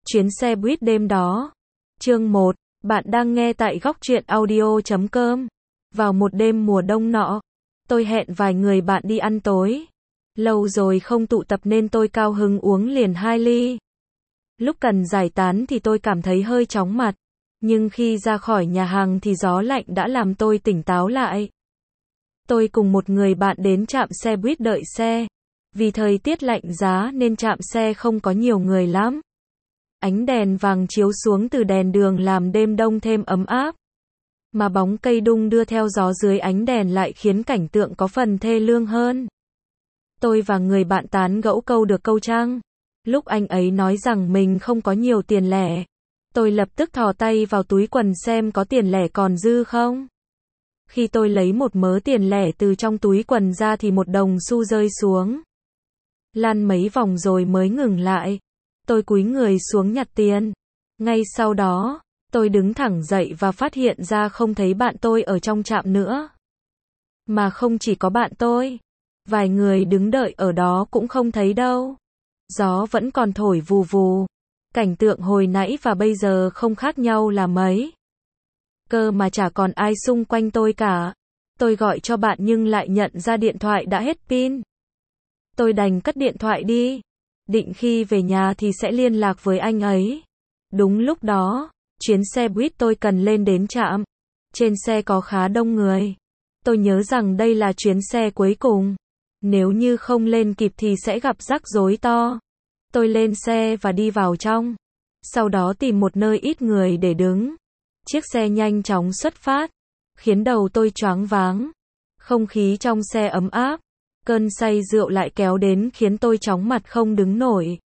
Chuyến xe buýt đêm đó. Chương 1. Bạn đang nghe tại góc truyện audio.com. Vào một đêm mùa đông nọ, tôi hẹn vài người bạn đi ăn tối. Lâu rồi không tụ tập nên tôi cao hứng uống liền 2 ly. Lúc cần giải tán thì tôi cảm thấy hơi chóng mặt. Nhưng khi ra khỏi nhà hàng thì gió lạnh đã làm tôi tỉnh táo lại. Tôi cùng một người bạn đến trạm xe buýt đợi xe. Vì thời tiết lạnh giá nên trạm xe không có nhiều người lắm. Ánh đèn vàng chiếu xuống từ đèn đường làm đêm đông thêm ấm áp. Mà bóng cây đung đưa theo gió dưới ánh đèn lại khiến cảnh tượng có phần thê lương hơn. Tôi và người bạn tán gẫu câu được câu trăng. Lúc anh ấy nói rằng mình không có nhiều tiền lẻ, tôi lập tức thò tay vào túi quần xem có tiền lẻ còn dư không. Khi tôi lấy một mớ tiền lẻ từ trong túi quần ra thì một đồng xu rơi xuống. Lăn mấy vòng rồi mới ngừng lại. Tôi cúi người xuống nhặt tiền. Ngay sau đó, tôi đứng thẳng dậy và phát hiện ra không thấy bạn tôi ở trong trạm nữa. Mà không chỉ có bạn tôi, vài người đứng đợi ở đó cũng không thấy đâu. Gió vẫn còn thổi vù vù. Cảnh tượng hồi nãy và bây giờ không khác nhau là mấy. Cơ mà chả còn ai xung quanh tôi cả. Tôi gọi cho bạn nhưng lại nhận ra điện thoại đã hết pin. Tôi đành cất điện thoại đi. Định khi về nhà thì sẽ liên lạc với anh ấy. Đúng lúc đó, chuyến xe buýt tôi cần lên đến trạm. Trên xe có khá đông người. Tôi nhớ rằng đây là chuyến xe cuối cùng. Nếu như không lên kịp thì sẽ gặp rắc rối to. Tôi lên xe và đi vào trong. Sau đó tìm một nơi ít người để đứng. Chiếc xe nhanh chóng xuất phát, khiến đầu tôi choáng váng. Không khí trong xe ấm áp. Cơn say rượu lại kéo đến khiến tôi chóng mặt không đứng nổi.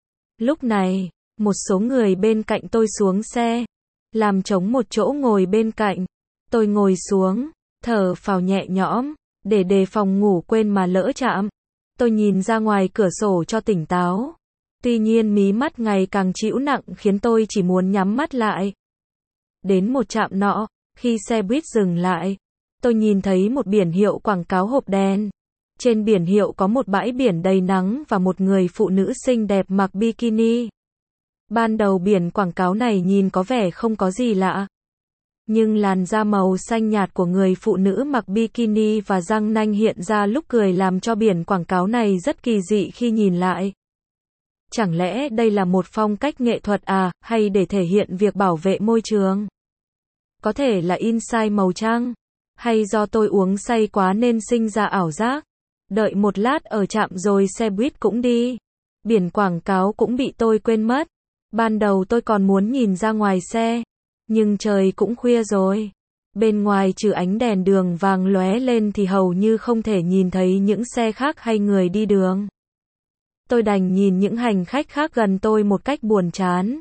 Lúc này, một số người bên cạnh tôi xuống xe, làm trống một chỗ ngồi bên cạnh. Tôi ngồi xuống, thở phào nhẹ nhõm, để đề phòng ngủ quên mà lỡ chạm. Tôi nhìn ra ngoài cửa sổ cho tỉnh táo. Tuy nhiên mí mắt ngày càng trĩu nặng khiến tôi chỉ muốn nhắm mắt lại. Đến một trạm nọ, khi xe buýt dừng lại, tôi nhìn thấy một biển hiệu quảng cáo hộp đen. Trên biển hiệu có một bãi biển đầy nắng và một người phụ nữ xinh đẹp mặc bikini. Ban đầu biển quảng cáo này nhìn có vẻ không có gì lạ. Nhưng làn da màu xanh nhạt của người phụ nữ mặc bikini và răng nanh hiện ra lúc cười làm cho biển quảng cáo này rất kỳ dị khi nhìn lại. Chẳng lẽ đây là một phong cách nghệ thuật hay để thể hiện việc bảo vệ môi trường? Có thể là in sai màu chăng? Hay do tôi uống say quá nên sinh ra ảo giác? Đợi một lát ở trạm rồi xe buýt cũng đi. Biển quảng cáo cũng bị tôi quên mất. Ban đầu tôi còn muốn nhìn ra ngoài xe. Nhưng trời cũng khuya rồi. Bên ngoài trừ ánh đèn đường vàng lóe lên thì hầu như không thể nhìn thấy những xe khác hay người đi đường. Tôi đành nhìn những hành khách khác gần tôi một cách buồn chán.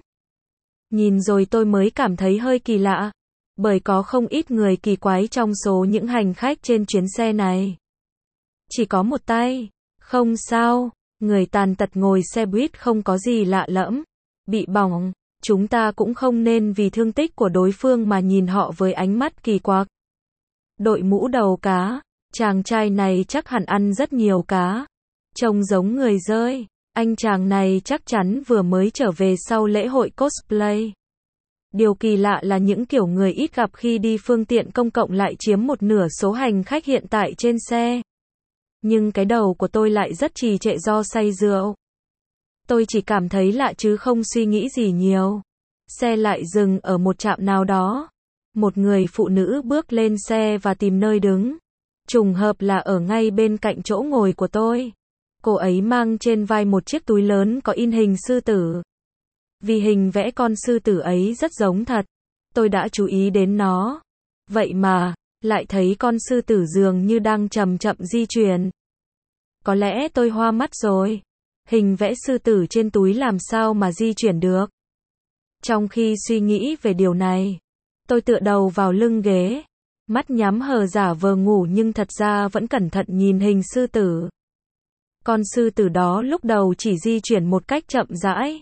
Nhìn rồi tôi mới cảm thấy hơi kỳ lạ. Bởi có không ít người kỳ quái trong số những hành khách trên chuyến xe này. Chỉ có một tay. Không sao, người tàn tật ngồi xe buýt không có gì lạ lẫm. Bị bỏng, chúng ta cũng không nên vì thương tích của đối phương mà nhìn họ với ánh mắt kỳ quặc. Đội mũ đầu cá, chàng trai này chắc hẳn ăn rất nhiều cá. Trông giống người dơi, anh chàng này chắc chắn vừa mới trở về sau lễ hội cosplay. Điều kỳ lạ là những kiểu người ít gặp khi đi phương tiện công cộng lại chiếm một nửa số hành khách hiện tại trên xe. Nhưng cái đầu của tôi lại rất trì trệ do say rượu. Tôi chỉ cảm thấy lạ chứ không suy nghĩ gì nhiều. Xe lại dừng ở một trạm nào đó. Một người phụ nữ bước lên xe và tìm nơi đứng. Trùng hợp là ở ngay bên cạnh chỗ ngồi của tôi. Cô ấy mang trên vai một chiếc túi lớn có in hình sư tử. Vì hình vẽ con sư tử ấy rất giống thật, tôi đã chú ý đến nó. Vậy mà, lại thấy con sư tử dường như đang chậm chậm di chuyển. Có lẽ tôi hoa mắt rồi. Hình vẽ sư tử trên túi làm sao mà di chuyển được? Trong khi suy nghĩ về điều này, tôi tựa đầu vào lưng ghế. Mắt nhắm hờ giả vờ ngủ nhưng thật ra vẫn cẩn thận nhìn hình sư tử. Con sư tử đó lúc đầu chỉ di chuyển một cách chậm rãi.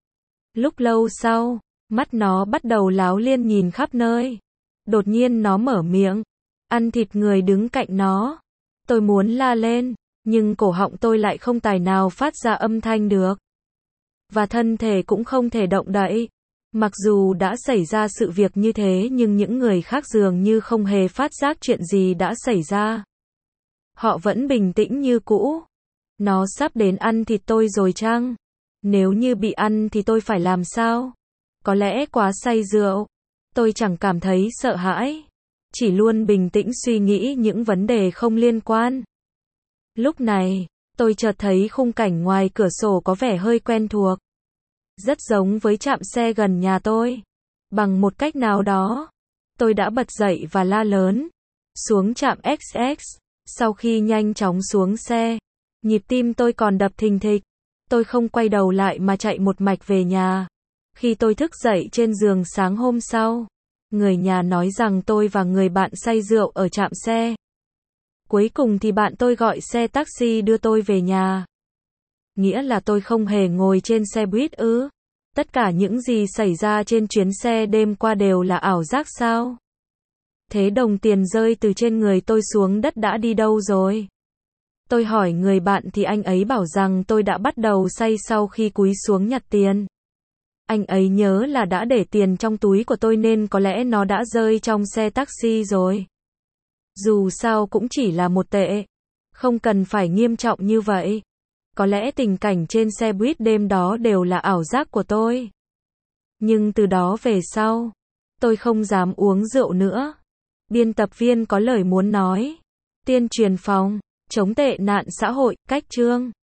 Lúc lâu sau, mắt nó bắt đầu láo liên nhìn khắp nơi. Đột nhiên nó mở miệng, ăn thịt người đứng cạnh nó. Tôi muốn la lên, nhưng cổ họng tôi lại không tài nào phát ra âm thanh được. và thân thể cũng không thể động đậy. Mặc dù đã xảy ra sự việc như thế nhưng những người khác dường như không hề phát giác chuyện gì đã xảy ra. Họ vẫn bình tĩnh như cũ. Nó sắp đến ăn thịt tôi rồi chăng? Nếu như bị ăn thì tôi phải làm sao? Có lẽ quá say rượu. Tôi chẳng cảm thấy sợ hãi. Chỉ luôn bình tĩnh suy nghĩ những vấn đề không liên quan. Lúc này, tôi chợt thấy khung cảnh ngoài cửa sổ có vẻ hơi quen thuộc. Rất giống với trạm xe gần nhà tôi. Bằng một cách nào đó, tôi đã bật dậy và la lớn. Xuống trạm XX. Sau khi nhanh chóng xuống xe, nhịp tim tôi còn đập thình thịch. Tôi không quay đầu lại mà chạy một mạch về nhà. Khi tôi thức dậy trên giường sáng hôm sau, người nhà nói rằng tôi và người bạn say rượu ở trạm xe. Cuối cùng thì bạn tôi gọi xe taxi đưa tôi về nhà. Nghĩa là tôi không hề ngồi trên xe buýt ư? Tất cả những gì xảy ra trên chuyến xe đêm qua đều là ảo giác sao? Thế đồng tiền rơi từ trên người tôi xuống đất đã đi đâu rồi? Tôi hỏi người bạn thì anh ấy bảo rằng tôi đã bắt đầu say sau khi cúi xuống nhặt tiền. Anh ấy nhớ là đã để tiền trong túi của tôi nên có lẽ nó đã rơi trong xe taxi rồi. Dù sao cũng chỉ là một tệ. Không cần phải nghiêm trọng như vậy. Có lẽ tình cảnh trên xe buýt đêm đó đều là ảo giác của tôi. Nhưng từ đó về sau, tôi không dám uống rượu nữa. Biên tập viên có lời muốn nói. Tuyên truyền phòng chống tệ nạn xã hội, cách chương.